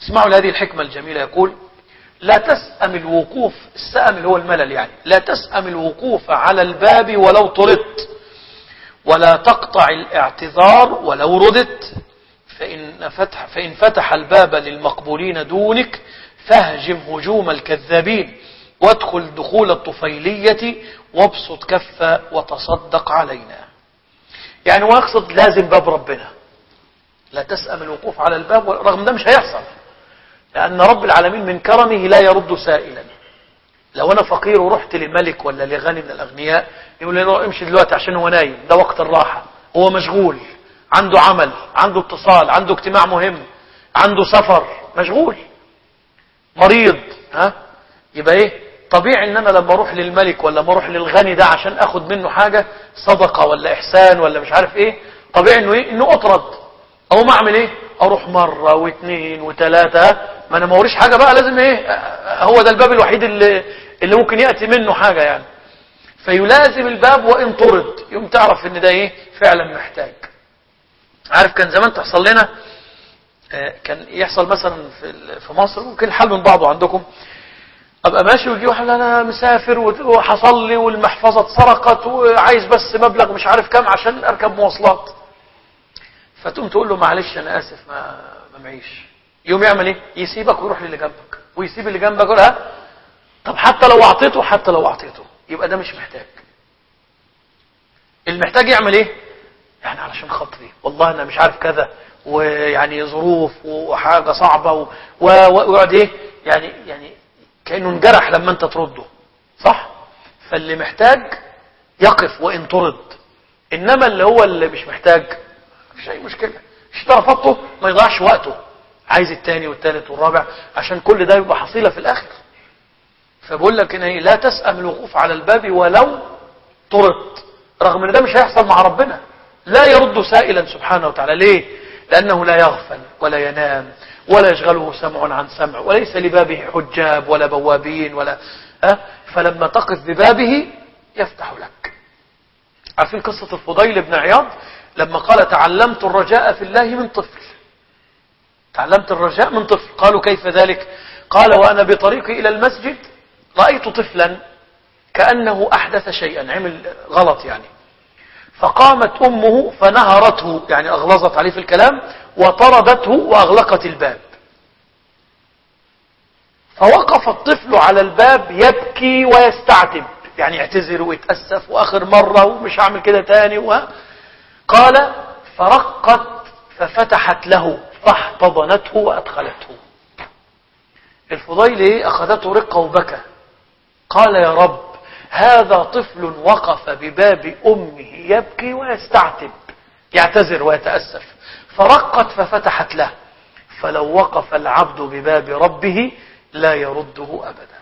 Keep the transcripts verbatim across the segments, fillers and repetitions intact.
اسمعوا لهذه الحكمة الجميلة. يقول: لا تسأم الوقوف، السأم اللي هو الملل يعني، لا تسأم الوقوف على الباب ولو طردت، ولا تقطع الاعتذار ولو رددت، فإن فتح, فإن فتح الباب للمقبولين دونك فاهجم هجوم الكذابين، وادخل دخول الطفيلية وابسط كفة وتصدق علينا. يعني هو يقصد لازم باب ربنا، لا تسأم الوقوف على الباب، رغم ده مش هيحصل، لأن رب العالمين من كرمه لا يرد سائلا. لو أنا فقير ورحت لملك ولا لغني من الأغنياء يقول لي امشي دلوقتي عشان هو نايم، ده وقت الراحة، هو مشغول، عنده عمل، عنده اتصال، عنده اجتماع مهم، عنده سفر، مشغول، مريض، ها يبقى ايه طبيعي ان انا لما اروح للملك ولا ما اروح للغني ده عشان اخد منه حاجة صدقة ولا احسان ولا مش عارف ايه، طبيعي انه ايه انه اطرد، او ما اعمل ايه اروح مرة واثنين وثلاثة، ما انا ما وريش حاجة بقى، لازم ايه هو ده الباب الوحيد اللي, اللي ممكن يأتي منه حاجة يعني، فيلازم الباب وان طرد، يوم تعرف ان ده ايه فعلا محتاج. عارف كان زمان تحصل لنا، كان يحصل مثلا في في مصر، ممكن الحال من بعضه عندكم، ابقى ماشي ويجي واحد انا مسافر وحصل لي والمحفظه اتسرقت وعايز بس مبلغ مش عارف كام عشان اركب مواصلات، فتقوم تقول له معلش انا اسف ما ما معيش، يوم يعمل ايه يسيبك ويروح للي جنبك ويسيب اللي جنبك يقول ها طب حتى لو اعطيته حتى لو اعطيته يبقى ده مش محتاج. المحتاج يعمل ايه يعني علشان خاطري والله انا مش عارف كذا ويعني ظروف وحاجه صعبه ويقعد ايه يعني يعني كأنه انجرح لما انت ترده، صح؟ فاللي محتاج يقف وان طرد، انما اللي هو اللي مش محتاج مفيش اي مشكله، اشترى فطه ما يضيعش وقته، عايز الثاني والثالث والرابع عشان كل ده يبقى حصيله في الاخر. فبقول لك ان لا تسأم الوقوف على الباب ولو طرد، رغم ان ده مش هيحصل مع ربنا، لا يرد سائلا سبحانه وتعالى. ليه؟ لانه لا يغفل ولا ينام ولا يشغله سمع عن سمع، وليس لبابه حجاب ولا بوابين ولا أه؟ فلما تقف ببابه يفتح لك. عارفين قصة الفضيل بن عياض لما قال تعلمت الرجاء في الله من طفل، تعلمت الرجاء من طفل، قالوا كيف ذلك؟ قال وأنا بطريقي إلى المسجد رأيت طفلا كأنه أحدث شيئا، عمل غلط يعني، فقامت أمه فنهرته يعني أغلظت عليه في الكلام وطردته وأغلقت الباب، فوقف الطفل على الباب يبكي ويستعتب يعني يعتذر ويتأسف وآخر مرة ومش هعمل كده تاني و... قال فرقت ففتحت له فاحتضنته وأدخلته. الفضيل ايه أخذته رقة وبكى، قال يا رب هذا طفل وقف بباب أمه يبكي ويستعتب يعتذر ويتأسف، فرقت ففتحت له، فلو وقف العبد بباب ربه لا يرده أبدا.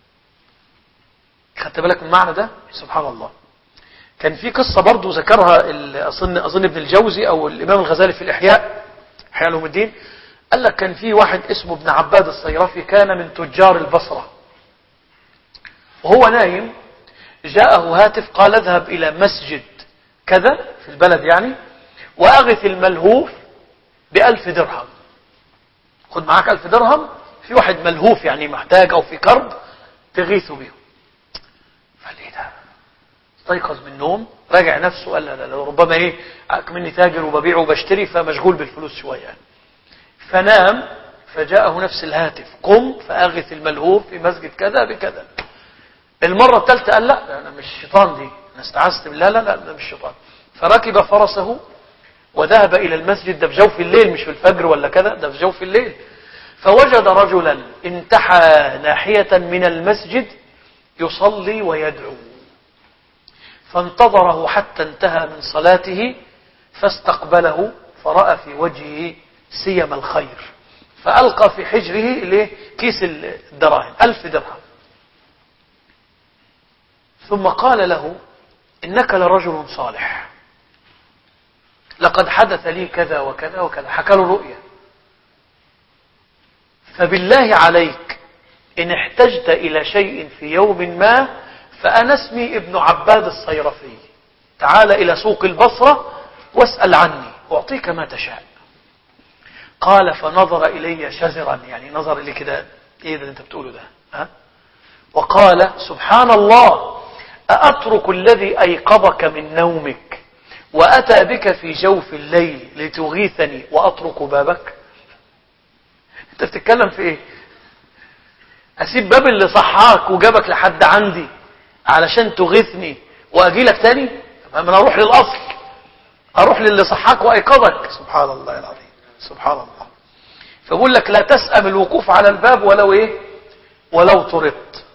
خدت بالك من المعنى ده؟ سبحان الله. كان في قصة برضو ذكرها أظن أظن ابن الجوزي أو الإمام الغزالي في الإحياء، إحياء علوم الدين، قال لك كان في واحد اسمه ابن عباد الصيرفي كان من تجار البصرة، وهو نايم جاءه هاتف قال اذهب إلى مسجد كذا في البلد يعني وأغث الملهوف بألف درهم، خد معاك ألف درهم في واحد ملهوف يعني محتاج أو في كرب تغيثه بيه. قال ايه ده؟ استيقظ من النوم راجع نفسه قال لا لا ربما ايه اكمني تاجر وببيع وبشتري فمشغول بالفلوس شوية، فنام فجاءه نفس الهاتف قم فأغث الملهوف في مسجد كذا بكذا. المرة الثالثة قال لا انا مش الشيطان دي انا استعذت بالله، لا لا ده مش الشيطان، فركب فرسه وذهب الى المسجد، ده في جوف الليل مش في الفجر ولا كذا، ده في جوف الليل، فوجد رجلا انتحى ناحية من المسجد يصلي ويدعو، فانتظره حتى انتهى من صلاته فاستقبله فرأى في وجهه سيم الخير، فألقى في حجره كيس الدراهم ألف درهم، ثم قال له إنك لرجل صالح لقد حدث لي كذا وكذا وكذا، حكى له رؤيا، فبالله عليك إن احتجت إلى شيء في يوم ما فأنا اسمي ابن عباد الصيرفي، تعال إلى سوق البصرة واسأل عني أعطيك ما تشاء. قال فنظر إلي شزرا، يعني نظر إلي كده، إيه ده اللي أنت بتقوله ده؟ ها؟ وقال سبحان الله، أأترك الذي أيقظك من نومك وأتى بك في جوف الليل لتغيثني وأترك بابك؟ أنت بتتكلم في إيه؟ أسيب باب اللي صحاك وجابك لحد عندي علشان تغيثني وأجي لك تاني؟ أنا أروح للأصل، أروح للي صحاك وأيقظك. سبحان الله العظيم، سبحان الله. فبقول لك لا تسأم الوقوف على الباب ولو إيه؟ ولو طردت،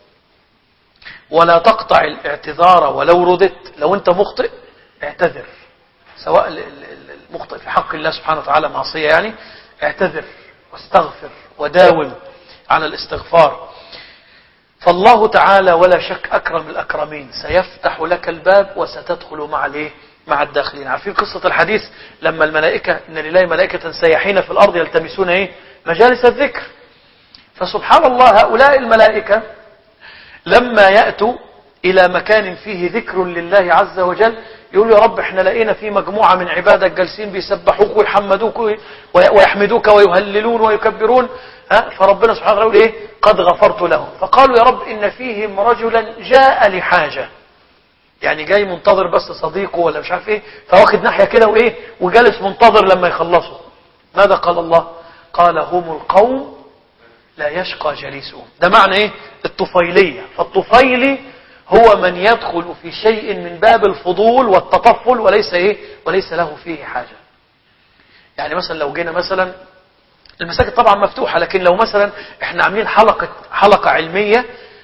ولا تقطع الاعتذار ولو رددت. لو أنت مخطئ اعتذر، سواء المخطئ في حق الله سبحانه وتعالى معصية يعني، اعتذر واستغفر وداوم على الاستغفار. فالله تعالى ولا شك أكرم الأكرمين، سيفتح لك الباب وستدخل مع الايه؟ مع الداخلين. عارفين قصة الحديث لما الملائكة، إن لله ملائكة سياحين في الأرض يلتمسون ايه؟ مجالس الذكر. فسبحان الله هؤلاء الملائكة لما يأتوا إلى مكان فيه ذكر لله عز وجل يقول يا رب احنا لقينا في مجموعة من عبادك جالسين بيسبحوك ويحمدوك ويحمدوك ويهللون ويكبرون، ها؟ فربنا سبحانه وتعالى يقول ايه؟ قد غفرت لهم. فقالوا يا رب إن فيهم رجلا جاء لحاجة، يعني جاي منتظر بس صديقه ولا مش عارف ايه، فواخد ناحية كده وايه وجالس منتظر لما يخلصوا. ماذا قال الله؟ قال هم القوم لا يشقى جليسهم. ده معنى ايه؟ الطفيلية. فالطفيلي هو من يدخل في شيء من باب الفضول والتطفل وليس ايه؟ وليس له فيه حاجة. يعني مثلا لو جينا مثلا، المساجد طبعا مفتوحة، لكن لو مثلا احنا عاملين حلقة حلقة علمية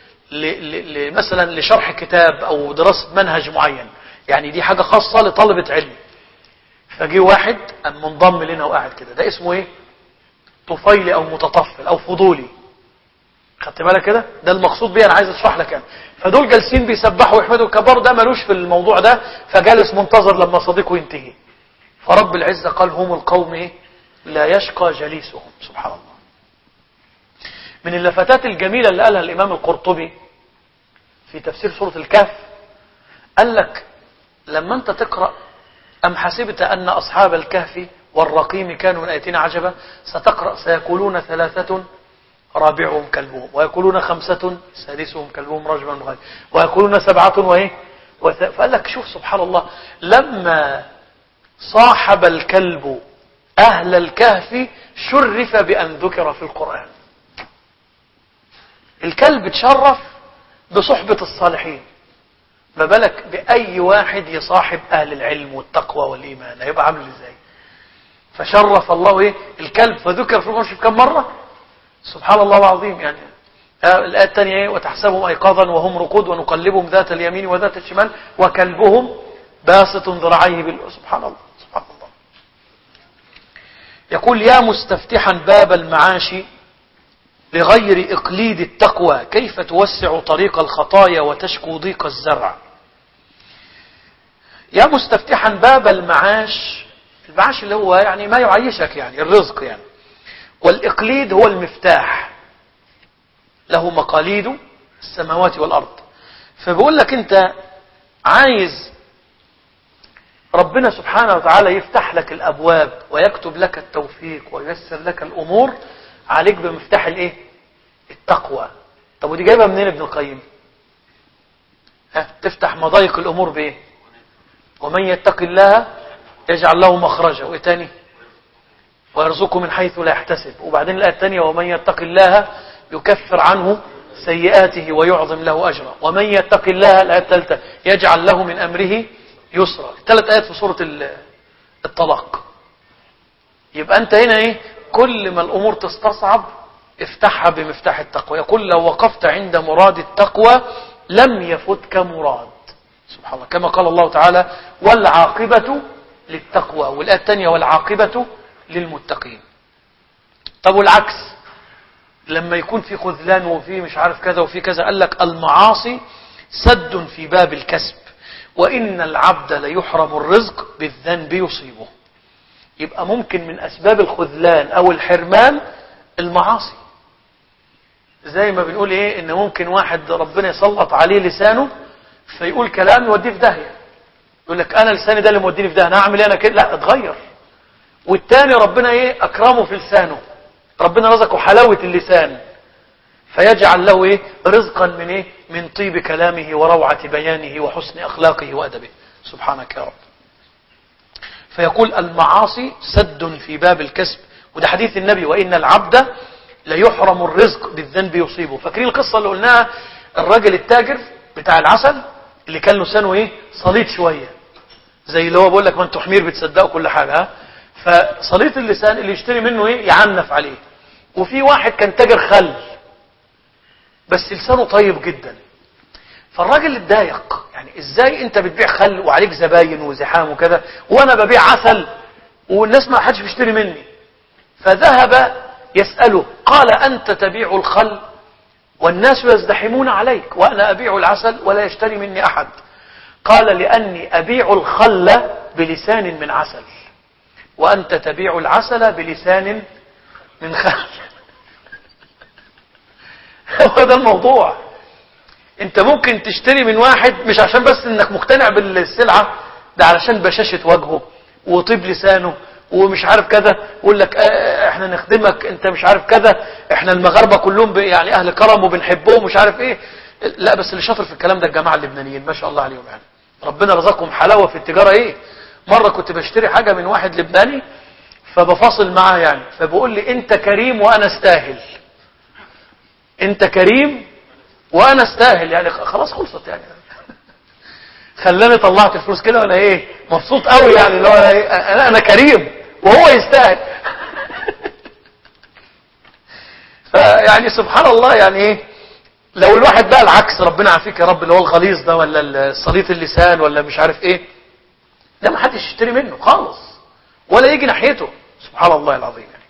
مثلا لشرح كتاب او دراسة منهج معين، يعني دي حاجة خاصة لطلبة علم، فجي واحد منضم لنا وقاعد كده، ده اسمه ايه؟ طفيلي او متطفل او فضولي. خدت بالك كده؟ ده المقصود بيه، انا عايز اشرح لك يعني. فدول جالسين بيسبحوا ويحمدوا الكبار، ده ملوش في الموضوع ده، فجالس منتظر لما صديقه ينتهي. فرب العزة قال هم القوم ايه؟ لا يشقى جليسهم. سبحان الله. من اللفتات الجميلة اللي قالها الامام القرطبي في تفسير سورة الكهف، قال لك لما انت تقرأ أم حسبت أن أصحاب الكهف والرقيم كانوا من آياتنا عجبا، ستقرأ سيقولون ثلاثة رابعهم كلبهم، ويقولون خمسة سادسهم كلبهم رجما بغير، ويقولون سبعة وإيه وث... فقال لك شوف سبحان الله، لما صاحب الكلب أهل الكهف شرف بأن ذكر في القرآن. الكلب تشرف بصحبة الصالحين، ما بالك بأي واحد يصاحب أهل العلم والتقوى والإيمان، هيبقى عامل إزاي؟ فشرف الله إيه؟ الكلب، فذكر في القرآن كم مرة؟ سبحان الله العظيم. يعني الآية الثانية إيه؟ وتحسبهم أيقاظا وهم رقود ونقلبهم ذات اليمين وذات الشمال وكلبهم باسط ذراعيه بال... سبحان الله، سبحان الله. يقول يا مستفتحا باب المعاش لغير إقليد التقوى، كيف توسع طريق الخطايا وتشكو ضيق الزرع؟ يا مستفتحا باب المعاش، المعاش اللي هو يعني ما يعيشك، يعني الرزق يعني، والإقليد هو المفتاح، له مقاليد السماوات والأرض. فبقول لك أنت عايز ربنا سبحانه وتعالى يفتح لك الأبواب ويكتب لك التوفيق وييسر لك الأمور، عليك بمفتاح الايه؟ التقوى. طب ودي جايبها منين ابن القيم؟ ها، تفتح مضايق الأمور بايه؟ ومن يتق الله يجعل له مخرجا، وايه تاني؟ ويرزقه من حيث لا يحتسب. وبعدين الآية الثانية ومن يتق الله يكفر عنه سيئاته ويعظم له أجرا. ومن يتق الله، الآية الثالثة، يجعل له من أمره يسرا. ثلاث آيات في سورة الطلاق. يبقى أنت هنا إيه؟ كل ما الأمور تستصعب افتحها بمفتاح التقوى. يقول لو وقفت عند مراد التقوى لم يفتك مراد. سبحان الله، كما قال الله تعالى والعاقبة للتقوى، والآية الثانية والعاقبة للمتقين. طب والعكس، لما يكون في خذلان وفي مش عارف كذا وفي كذا، قال لك المعاصي سد في باب الكسب، وإن العبد ليحرم الرزق بالذنب يصيبه. يبقى ممكن من أسباب الخذلان أو الحرمان المعاصي. زي ما بنقول إيه، إن ممكن واحد ربنا يسلط عليه لسانه فيقول كلام يوديه في داهية، يقول لك أنا لساني ده اللي موديني في داهية، أنا أعمل إيه أنا كده؟ لا، اتغير والتاني ربنا ايه اكرمه في لسانه، ربنا رزقه حلاوة اللسان، فيجعل له ايه رزقا من ايه من طيب كلامه وروعة بيانه وحسن اخلاقه وادبه. سبحانك يا رب. فيقول المعاصي سد في باب الكسب، وده حديث النبي، وان العبد ليحرم الرزق بالذنب يصيبه. فاكرين القصة اللي قلناها، الراجل التاجر بتاع العسل اللي كان لسانه ايه صليط شوية، زي اللي هو بقول لك ما انتوا حمير بتصدقوا كل حاجة، ها؟ فصليط اللسان اللي يشتري منه ايه يعنف عليه. وفي واحد كان تاجر خل بس لسانه طيب جدا، فالراجل اتضايق، يعني ازاي انت بتبيع خل وعليك زباين وزحام وكذا وانا ببيع عسل والناس ما حدش بيشتري مني؟ فذهب يسأله، قال انت تبيع الخل والناس يزدحمون عليك وانا ابيع العسل ولا يشتري مني احد. قال لاني ابيع الخل بلسان من عسل وانت تبيع العسل بلسان من خل. هو ده الموضوع. انت ممكن تشتري من واحد مش عشان بس انك مقتنع بالسلعة، ده علشان بشاشة وجهه وطيب لسانه ومش عارف كذا، يقول لك اه احنا نخدمك انت مش عارف كذا، احنا المغاربة كلهم يعني اهل كرم وبنحبهم مش عارف ايه. لا بس اللي شاطر في الكلام ده الجماعة اللبنانيين ما شاء الله عليهم، يعني ربنا رزقهم حلاوة في التجارة. ايه مرة كنت بشتري حاجة من واحد لبناني فبفاصل معاه يعني، فبقول لي انت كريم وانا استاهل، انت كريم وانا استاهل، يعني خلاص خلصت يعني. خلاني طلعت الفلوس كده وانا ايه مبسوط قوي، يعني لو انا إيه انا, أنا كريم وهو يستاهل. فيعني سبحان الله، يعني ايه لو الواحد بقى العكس، ربنا يعافيك يا رب، اللي هو الغليظ ده ولا صليط اللسان ولا مش عارف ايه، ده ما حدش يشتري منه خالص ولا يجي ناحيته. سبحان الله العظيم. يعني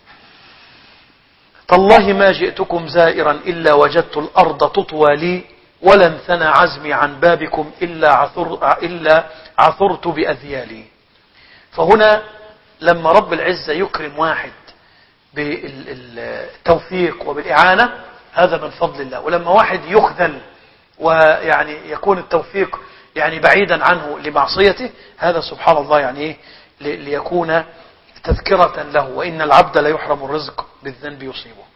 تالله ما جئتكم زائرا إلا وجدت الأرض تطوى لي ولن ثنى عزمي عن بابكم إلا, عثر إلا عثرت بأذيالي. فهنا لما رب العزة يكرم واحد بالتوفيق وبالإعانة هذا من فضل الله، ولما واحد يخذل ويعني يكون التوفيق يعني بعيدا عنه لمعصيته هذا سبحان الله يعني إيه ليكون تذكرة له، وإن العبد لا يحرم الرزق بالذنب يصيبه.